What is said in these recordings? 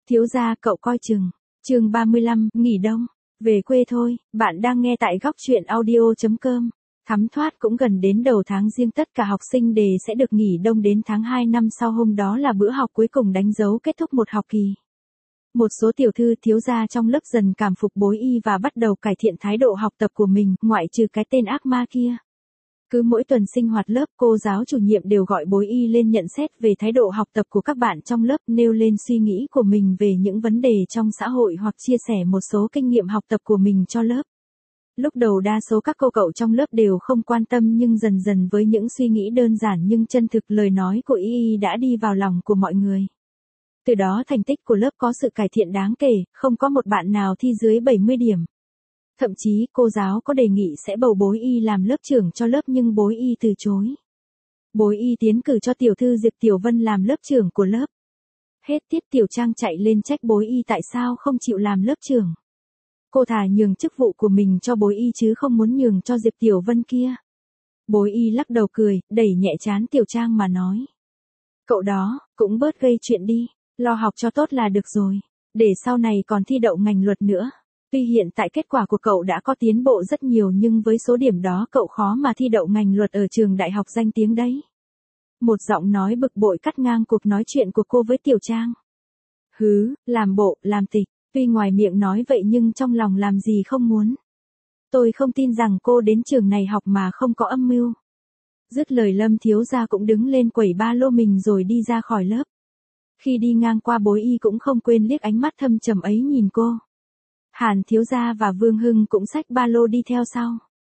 Thiếu gia cậu coi chừng. Chương 35, nghỉ đông. Về quê thôi, bạn đang nghe tại góc truyện audio.com. Thắm thoát cũng gần đến đầu tháng Giêng, tất cả học sinh đều sẽ được nghỉ đông đến tháng 2 năm sau, hôm đó là bữa học cuối cùng đánh dấu kết thúc một học kỳ. Một số tiểu thư thiếu gia trong lớp dần cảm phục Bối Y và bắt đầu cải thiện thái độ học tập của mình, ngoại trừ cái tên ác ma kia. Cứ mỗi tuần sinh hoạt lớp, cô giáo chủ nhiệm đều gọi Bối Y lên nhận xét về thái độ học tập của các bạn trong lớp, nêu lên suy nghĩ của mình về những vấn đề trong xã hội hoặc chia sẻ một số kinh nghiệm học tập của mình cho lớp. Lúc đầu đa số các cô cậu trong lớp đều không quan tâm, nhưng dần dần với những suy nghĩ đơn giản nhưng chân thực, lời nói của Y đã đi vào lòng của mọi người. Từ đó thành tích của lớp có sự cải thiện đáng kể, không có một bạn nào thi dưới 70 điểm. Thậm chí cô giáo có đề nghị sẽ bầu Bối Y làm lớp trưởng cho lớp nhưng Bối Y từ chối. Bối Y tiến cử cho tiểu thư Diệp Tiểu Vân làm lớp trưởng của lớp. Hết tiết Tiểu Trang chạy lên trách Bối Y tại sao không chịu làm lớp trưởng. Cô thà nhường chức vụ của mình cho Bối Y chứ không muốn nhường cho Diệp Tiểu Vân kia. Bối Y lắc đầu cười, đẩy nhẹ trán Tiểu Trang mà nói. Cậu đó, cũng bớt gây chuyện đi, lo học cho tốt là được rồi, để sau này còn thi đậu ngành luật nữa. Tuy hiện tại kết quả của cậu đã có tiến bộ rất nhiều nhưng với số điểm đó cậu khó mà thi đậu ngành luật ở trường đại học danh tiếng đấy. Một giọng nói bực bội cắt ngang cuộc nói chuyện của cô với Tiểu Trang. Hứ, làm bộ, làm tịch, tuy ngoài miệng nói vậy nhưng trong lòng làm gì không muốn. Tôi không tin rằng cô đến trường này học mà không có âm mưu. Dứt lời Lâm thiếu gia cũng đứng lên quẩy ba lô mình rồi đi ra khỏi lớp. Khi đi ngang qua Bối Y cũng không quên liếc ánh mắt thâm trầm ấy nhìn cô. Hàn thiếu gia và Vương Hưng cũng xách ba lô đi theo sau.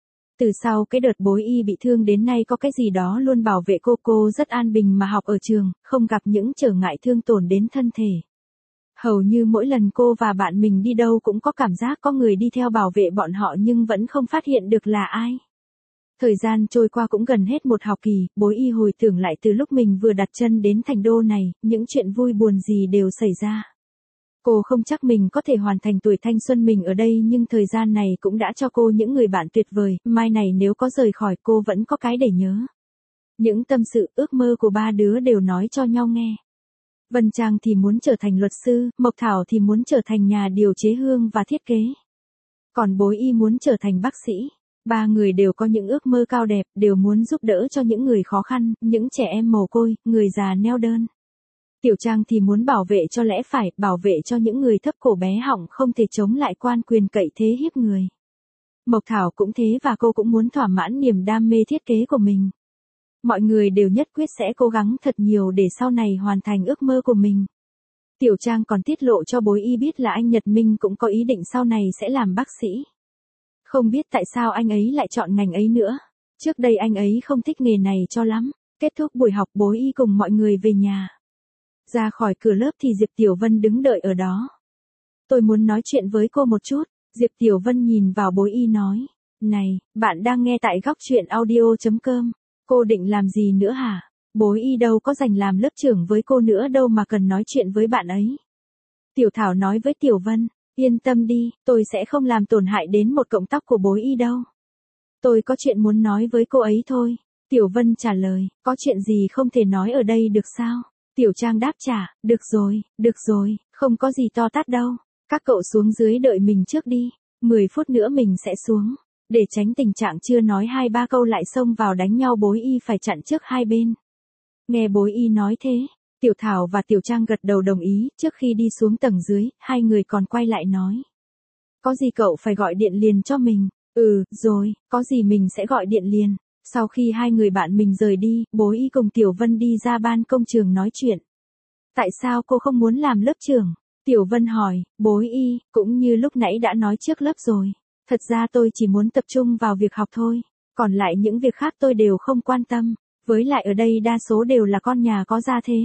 Từ sau cái đợt Bối Y bị thương đến nay có cái gì đó luôn bảo vệ cô rất an bình mà học ở trường, không gặp những trở ngại thương tổn đến thân thể. Hầu như mỗi lần cô và bạn mình đi đâu cũng có cảm giác có người đi theo bảo vệ bọn họ nhưng vẫn không phát hiện được là ai. Thời gian trôi qua cũng gần hết một học kỳ, Bối Y hồi tưởng lại từ lúc mình vừa đặt chân đến thành đô này, những chuyện vui buồn gì đều xảy ra. Cô không chắc mình có thể hoàn thành tuổi thanh xuân mình ở đây nhưng thời gian này cũng đã cho cô những người bạn tuyệt vời, mai này nếu có rời khỏi cô vẫn có cái để nhớ. Những tâm sự, ước mơ của ba đứa đều nói cho nhau nghe. Vân Trang thì muốn trở thành luật sư, Mộc Thảo thì muốn trở thành nhà điều chế hương và thiết kế. Còn Bối Y muốn trở thành bác sĩ. Ba người đều có những ước mơ cao đẹp, đều muốn giúp đỡ cho những người khó khăn, những trẻ em mồ côi, người già neo đơn. Tiểu Trang thì muốn bảo vệ cho lẽ phải, bảo vệ cho những người thấp cổ bé họng không thể chống lại quan quyền cậy thế hiếp người. Mộc Thảo cũng thế và cô cũng muốn thỏa mãn niềm đam mê thiết kế của mình. Mọi người đều nhất quyết sẽ cố gắng thật nhiều để sau này hoàn thành ước mơ của mình. Tiểu Trang còn tiết lộ cho Bối Y biết là anh Nhật Minh cũng có ý định sau này sẽ làm bác sĩ. Không biết tại sao anh ấy lại chọn ngành ấy nữa. Trước đây anh ấy không thích nghề này cho lắm. Kết thúc buổi học Bối Y cùng mọi người về nhà. Ra khỏi cửa lớp thì Diệp Tiểu Vân đứng đợi ở đó. Tôi muốn nói chuyện với cô một chút. Diệp Tiểu Vân nhìn vào Bối Y nói. Này, bạn đang nghe tại góc truyện audio.com. Cô định làm gì nữa hả? Bối Y đâu có dành làm lớp trưởng với cô nữa đâu mà cần nói chuyện với bạn ấy. Tiểu Thảo nói với Tiểu Vân. Yên tâm đi, tôi sẽ không làm tổn hại đến một cọng tóc của Bối Y đâu. Tôi có chuyện muốn nói với cô ấy thôi. Tiểu Vân trả lời, có chuyện gì không thể nói ở đây được sao? Tiểu Trang đáp trả, được rồi, không có gì to tát đâu. Các cậu xuống dưới đợi mình trước đi, 10 phút nữa mình sẽ xuống. Để tránh tình trạng chưa nói 2-3 câu lại xông vào đánh nhau, Bối Y phải chặn trước hai bên. Nghe Bối Y nói thế, Tiểu Thảo và Tiểu Trang gật đầu đồng ý, trước khi đi xuống tầng dưới, hai người còn quay lại nói. Có gì cậu phải gọi điện liền cho mình. Rồi, có gì mình sẽ gọi điện liền. Sau khi hai người bạn mình rời đi, Bối Y cùng Tiểu Vân đi ra ban công trường nói chuyện. Tại sao cô không muốn làm lớp trưởng? Tiểu Vân hỏi, Bối Y, cũng như lúc nãy đã nói trước lớp rồi. Thật ra tôi chỉ muốn tập trung vào việc học thôi. Còn lại những việc khác tôi đều không quan tâm. Với lại ở đây đa số đều là con nhà có gia thế.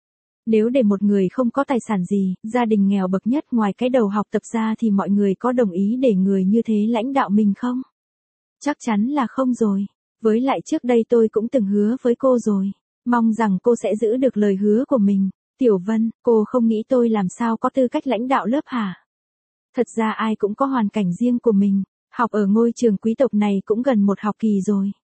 Nếu để một người không có tài sản gì, gia đình nghèo bậc nhất ngoài cái đầu học tập ra thì mọi người có đồng ý để người như thế lãnh đạo mình không? Chắc chắn là không rồi. Với lại trước đây tôi cũng từng hứa với cô rồi. Mong rằng cô sẽ giữ được lời hứa của mình. Tiểu Vân, cô không nghĩ tôi làm sao có tư cách lãnh đạo lớp hả? Thật ra ai cũng có hoàn cảnh riêng của mình. Học ở ngôi trường quý tộc này cũng gần một học kỳ rồi.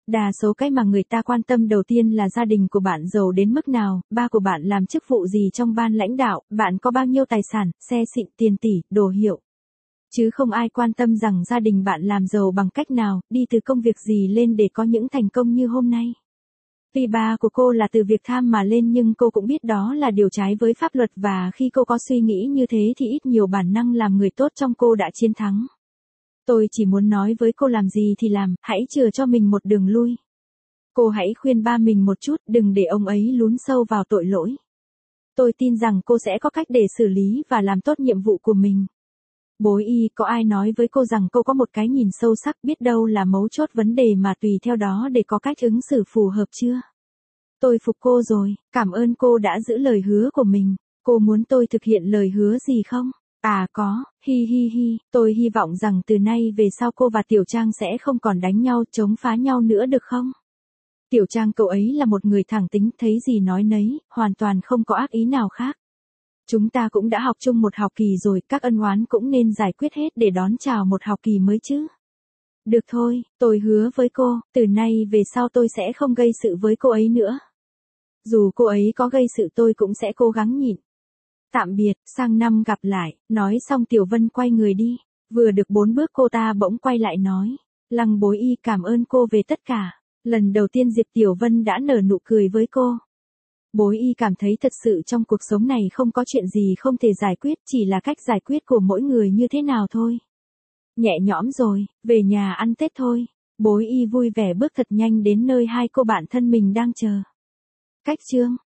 Đa số cái mà người ta quan tâm đầu tiên là gia đình của bạn giàu đến mức nào, ba của bạn làm chức vụ gì trong ban lãnh đạo, bạn có bao nhiêu tài sản, xe xịn, tiền tỷ, đồ hiệu. Chứ không ai quan tâm rằng gia đình bạn làm giàu bằng cách nào, đi từ công việc gì lên để có những thành công như hôm nay. Vì ba của cô là từ việc tham mà lên nhưng cô cũng biết đó là điều trái với pháp luật và khi cô có suy nghĩ như thế thì ít nhiều bản năng làm người tốt trong cô đã chiến thắng. Tôi chỉ muốn nói với cô làm gì thì làm, hãy chừa cho mình một đường lui. Cô hãy khuyên ba mình một chút, đừng để ông ấy lún sâu vào tội lỗi. Tôi tin rằng cô sẽ có cách để xử lý và làm tốt nhiệm vụ của mình. Bối Y, có ai nói với cô rằng cô có một cái nhìn sâu sắc biết đâu là mấu chốt vấn đề mà tùy theo đó để có cách ứng xử phù hợp chưa? Tôi phục cô rồi, cảm ơn cô đã giữ lời hứa của mình. Cô muốn tôi thực hiện lời hứa gì không? À có, hi hi hi, tôi hy vọng rằng từ nay về sau cô và Tiểu Trang sẽ không còn đánh nhau, chống phá nhau nữa được không? Tiểu Trang cậu ấy là một người thẳng tính, thấy gì nói nấy, hoàn toàn không có ác ý nào khác. Chúng ta cũng đã học chung một học kỳ rồi, các ân oán cũng nên giải quyết hết để đón chào một học kỳ mới chứ. Được thôi, tôi hứa với cô, từ nay về sau tôi sẽ không gây sự với cô ấy nữa. Dù cô ấy có gây sự tôi cũng sẽ cố gắng nhịn. Tạm biệt, sang năm gặp lại, nói xong Tiểu Vân quay người đi. Vừa được 4 bước cô ta bỗng quay lại nói. Lăng Bối Y cảm ơn cô về tất cả. Lần đầu tiên Diệp Tiểu Vân đã nở nụ cười với cô. Bối Y cảm thấy thật sự trong cuộc sống này không có chuyện gì không thể giải quyết, chỉ là cách giải quyết của mỗi người như thế nào thôi. Nhẹ nhõm rồi, về nhà ăn Tết thôi. Bối Y vui vẻ bước thật nhanh đến nơi hai cô bạn thân mình đang chờ. Cách chương